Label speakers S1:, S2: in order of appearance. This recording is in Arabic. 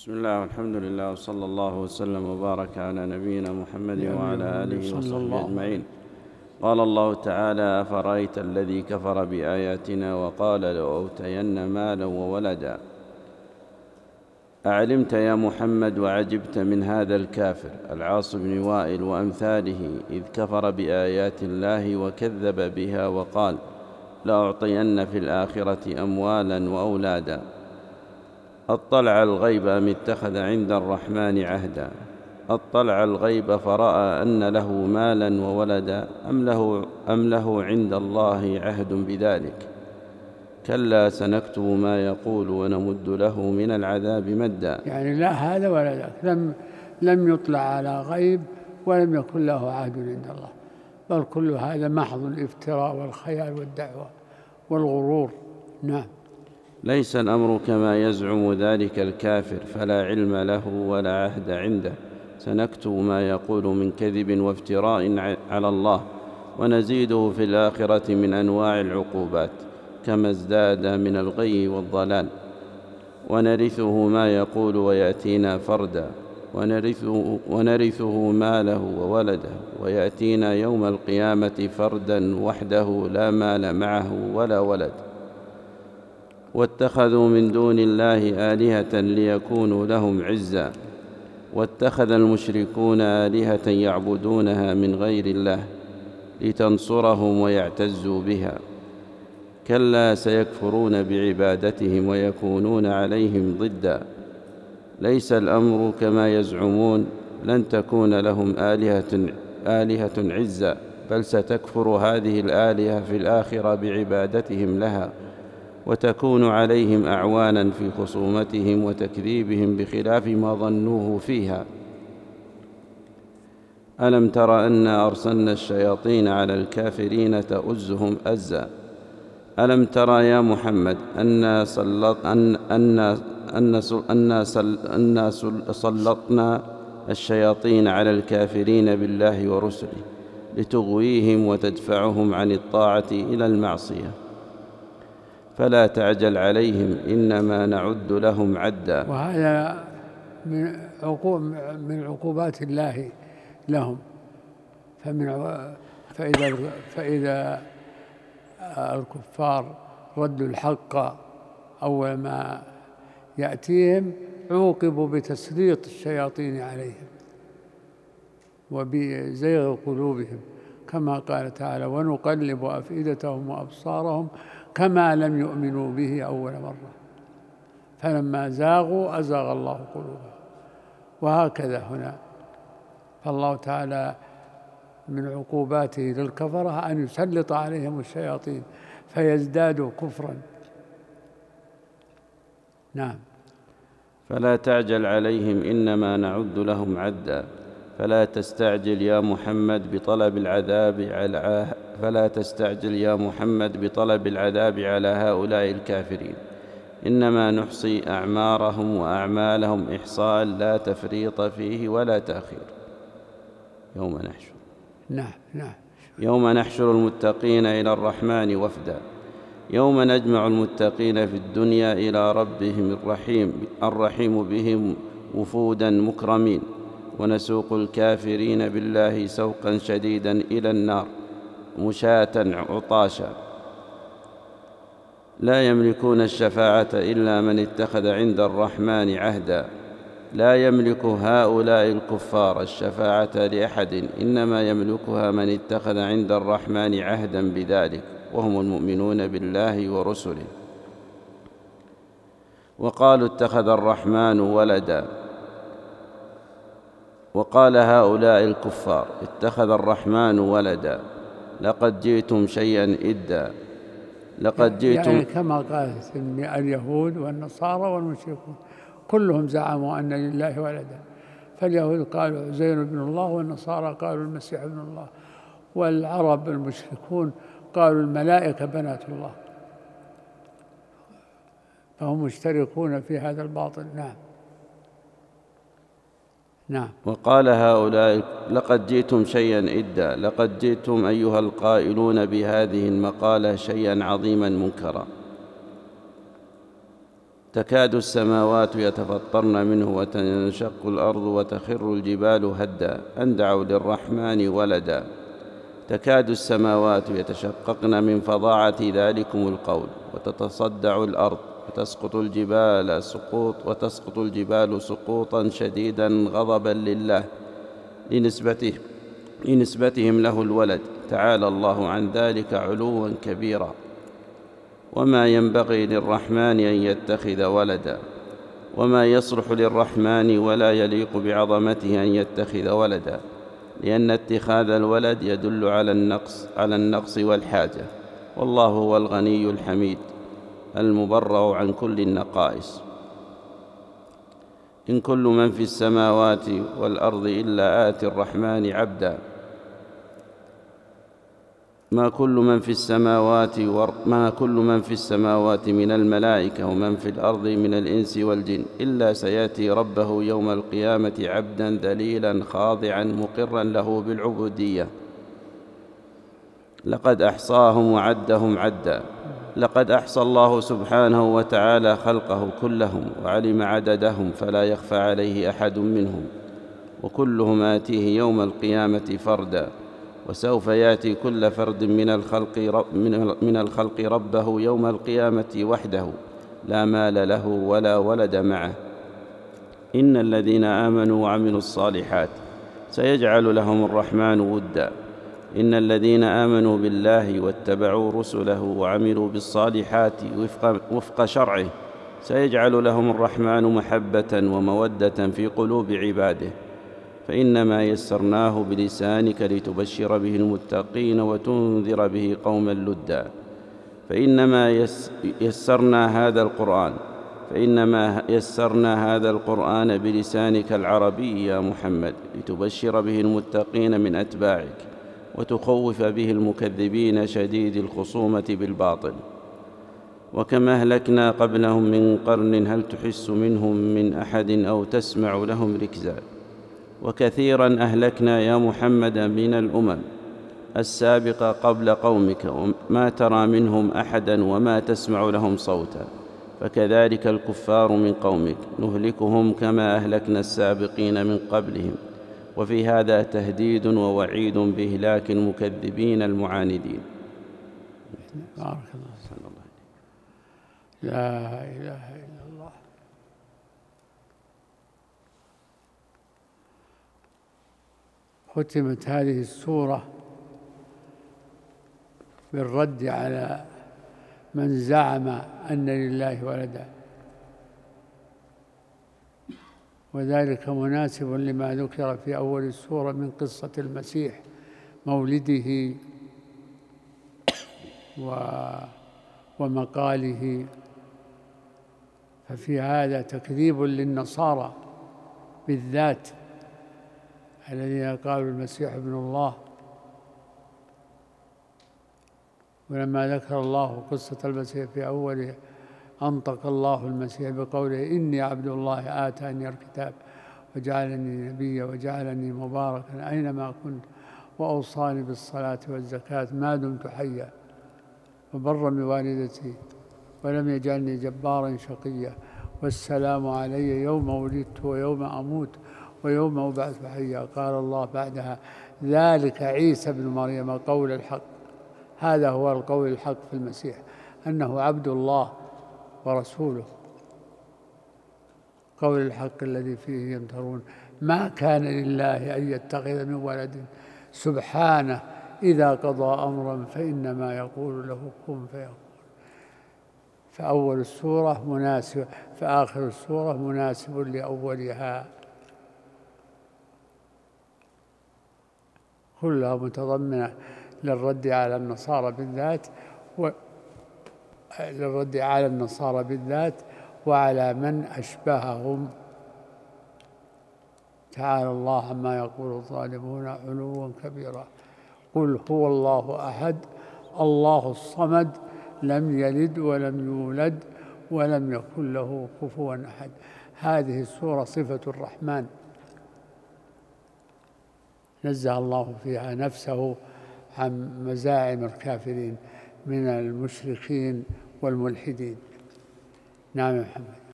S1: بسم الله والحمد لله وصلى الله وسلم وبارك على نبينا محمد وعلى آله وصحبه أجمعين. قال الله تعالى: أفرأيت الذي كفر بآياتنا وقال لأوتين مالا وولدا. أعلمت يا محمد وعجبت من هذا الكافر العاص بن وائل وأمثاله، إذ كفر بآيات الله وكذب بها وقال: لأعطين في الآخرة أموالا وأولادا. اطلع الغيب أم اتخذ عند الرحمن عهدا. اطلع الغيب فرأى أن له مالا وولدا، أم له عند الله عهد بذلك. كلا سنكتب ما يقول ونمد له من العذاب مدا.
S2: يعني لا هذا ولا ذاك، لم يطلع على غيب ولم يكن له عهد عند الله، بل كل هذا محض الافتراء والخيال والدعوة والغرور. نعم.
S1: ليس الأمر كما يزعم ذلك الكافر، فلا علم له ولا عهد عنده. سنكتب ما يقول من كذب وافتراء على الله، ونزيده في الآخرة من أنواع العقوبات كما ازداد من الغي والضلال. ونرثه ما يقول ويأتينا فردا، ونرثه ماله وولده، ويأتينا يوم القيامة فردا وحده لا مال معه ولا ولد. واتخذوا من دون الله آلهة ليكونوا لهم عزا. واتخذ المشركون آلهة يعبدونها من غير الله لتنصرهم ويعتزوا بها. كلا سيكفرون بعبادتهم ويكونون عليهم ضدا. ليس الأمر كما يزعمون، لن تكون لهم آلهة عزا، بل ستكفر هذه الآلهة في الآخرة بعبادتهم لها، وتكون عليهم أعوانا في خصومتهم وتكذيبهم بخلاف ما ظنوه فيها. ألم تر أنا أرسلنا الشياطين على الكافرين تؤزهم أزا. ألم تر يا محمد أنا سلطنا الشياطين على الكافرين بالله ورسله لتغويهم وتدفعهم عن الطاعة إلى المعصية. فلا تعجل عليهم إنما نعد لهم عدا.
S2: وهذا من عقوبات الله لهم. فإذا الكفار ردوا الحق أول ما يأتيهم عوقبوا بتسليط الشياطين عليهم وبزيغ قلوبهم، كما قال تعالى: ونقلب أفئدتهم وأبصارهم كما لم يؤمنوا به أول مرة فلما زاغوا أزاغ الله قلوبهم. وهكذا هنا، فالله تعالى من عقوباته للكفرة أن يسلط عليهم الشياطين فيزدادوا كفرا. نعم.
S1: فلا تعجل عليهم إنما نعد لهم عدا. فلا تستعجل يا محمد بطلب العذاب على هؤلاء الكافرين، إنما نحصي أعمارهم وأعمالهم إحصاء لا تفريط فيه ولا تأخير. يوم نحشر المتقين إلى الرحمن وفدا. يوم نجمع المتقين في الدنيا إلى ربهم الرحيم بهم وفودا مكرمين، ونسوق الكافرين بالله سوقا شديدا إلى النار مشاة عطاشا. لا يملكون الشفاعة إلا من اتخذ عند الرحمن عهدا. لا يملك هؤلاء الكفار الشفاعة لأحد، إنما يملكها من اتخذ عند الرحمن عهدا بذلك، وهم المؤمنون بالله ورسله. وقالوا اتخذ الرحمن ولدا. وقال هؤلاء الكفار: اتخذ الرحمن ولدا، لقد جئتم شيئا إدا.
S2: يعني كما قالت اليهود والنصارى والمشركون كلهم زعموا أن لله ولدا. فاليهود قالوا عزير بن الله، والنصارى قالوا المسيح ابن الله، والعرب المشركون قالوا الملائكة بنات الله، فهم مشتركون في هذا الباطل. نعم.
S1: وقال هؤلاء: لقد جئتم شيئا إدا. لقد جئتم أيها القائلون بهذه المقالة شيئا عظيما منكرا. تكاد السماوات يتفطرن منه وتنشق الأرض وتخر الجبال هدا أن دعوا للرحمن ولدا. تكاد السماوات يتشققن من فظاعة ذلكم القول وتتصدع الأرض وتسقط الجبال سقوطا شديدا غضبا لله لنسبتهم له الولد، تعالى الله عن ذلك علوا كبيرا. وما ينبغي للرحمن أن يتخذ ولدا، وما يصلح للرحمن ولا يليق بعظمته أن يتخذ ولدا، لأن اتخاذ الولد يدل على النقص والحاجة، والله هو الغني الحميد المبرأ عن كل النقائص. إن كل من في السماوات والأرض إلا آتي الرحمن عبدا. ما كل من في السماوات من الملائكة ومن في الأرض من الإنس والجن إلا سيأتي ربه يوم القيامة عبدا ذليلا خاضعا مقرا له بالعبودية. لقد أحصاهم وعدهم عدا. لقد أحصى الله سبحانه وتعالى خلقه كلهم وعلم عددهم فلا يخفى عليه أحد منهم، وكلهم آتيه يوم القيامة فردا. وسوف يأتي كل فرد من الخلق ربه يوم القيامة وحده لا مال له ولا ولد معه. إن الذين آمنوا وعملوا الصالحات سيجعل لهم الرحمن ودا. إن الذين آمنوا بالله واتبعوا رسله وعملوا بالصالحات وفق شرعه سيجعل لهم الرحمن محبة ومودة في قلوب عباده. فإنما يسرناه بلسانك لتبشر به المتقين وتنذر به قوما لدا. فإنما يسرنا هذا القرآن بلسانك العربي يا محمد لتبشر به المتقين من أتباعك وتخوف به المكذبين شديد الخصومة بالباطل. وكما أهلكنا قبلهم من قرن هل تحس منهم من أحد أو تسمع لهم ركزا. وكثيرا أهلكنا يا محمد من الأمم السابقة قبل قومك وما ترى منهم أحدا وما تسمع لهم صوتا. فكذلك الكفار من قومك نهلكهم كما أهلكنا السابقين من قبلهم. وفي هذا تهديد ووعيد بإهلاك المكذبين المعاندين.
S2: بارك الله. لا إله إلا الله. ختمت هذه السورة بالرد على من زعم أن لله ولدا، وذلك مناسب لما ذكر في أول السورة من قصة المسيح مولده ومقاله. ففي هذا تكذيب للنصارى بالذات الذين قالوا المسيح ابن الله. ولما ذكر الله قصة المسيح في أوله أنطق الله المسيح بقوله إني عبد الله آتاني الكتاب وجعلني نبيا وجعلني مباركا أينما كنت وأوصاني بالصلاة والزكاة ما دمت حيا وبرا بوالدتي ولم يجعلني جبارا شقيا والسلام علي يوم ولدت ويوم أموت ويوم أبعث حيا. قال الله بعدها ذلك عيسى ابن مريم قول الحق. هذا هو القول الحق في المسيح أنه عبد الله ورسوله، قول الحق الذي فيه يمترون. ما كان لله أن يتخذ من ولد سبحانه إذا قضى أمرا فإنما يقول له كن فيكون. فأول السورة مناسب، فآخر السورة مناسب لأولها، كلها متضمنة للرد على النصارى بالذات وعلى من أشبههم. تعالى الله عما يقول الظالمون علوا كبيرا. قل هو الله أحد الله الصمد لم يلد ولم يولد ولم يكن له كفوا أحد. هذه السورة صفة الرحمن نزه الله فيها نفسه عن مزاعم الكافرين من المشركين والملحدين. نعم يا محمد.